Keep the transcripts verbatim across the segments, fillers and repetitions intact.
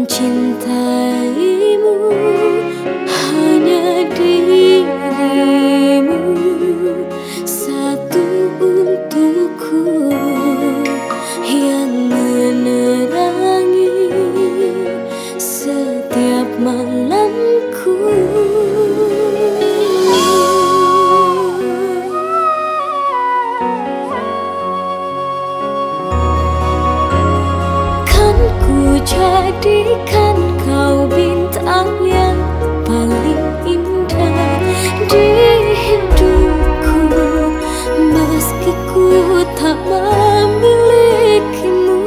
mencintaimu, hanya dirimu satu untukku yang menerangi setiap malamku. Jadikan kau bintang yang paling indah di hidupku, meski ku tak memilikimu.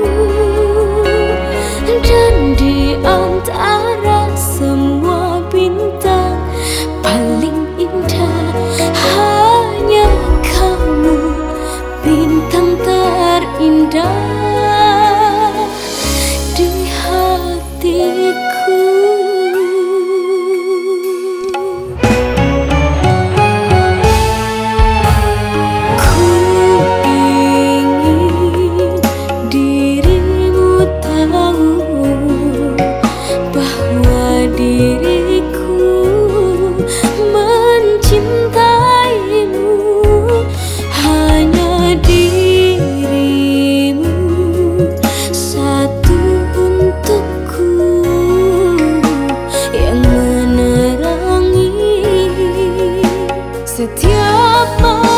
Dan di antara semua bintang paling indah, hanya kamu bintang terindah di hatiku. Ku ingin dirimu tahu bahwa diriku mencintaimu, hanya dirimu satu untukku yang menerangi setiap malam.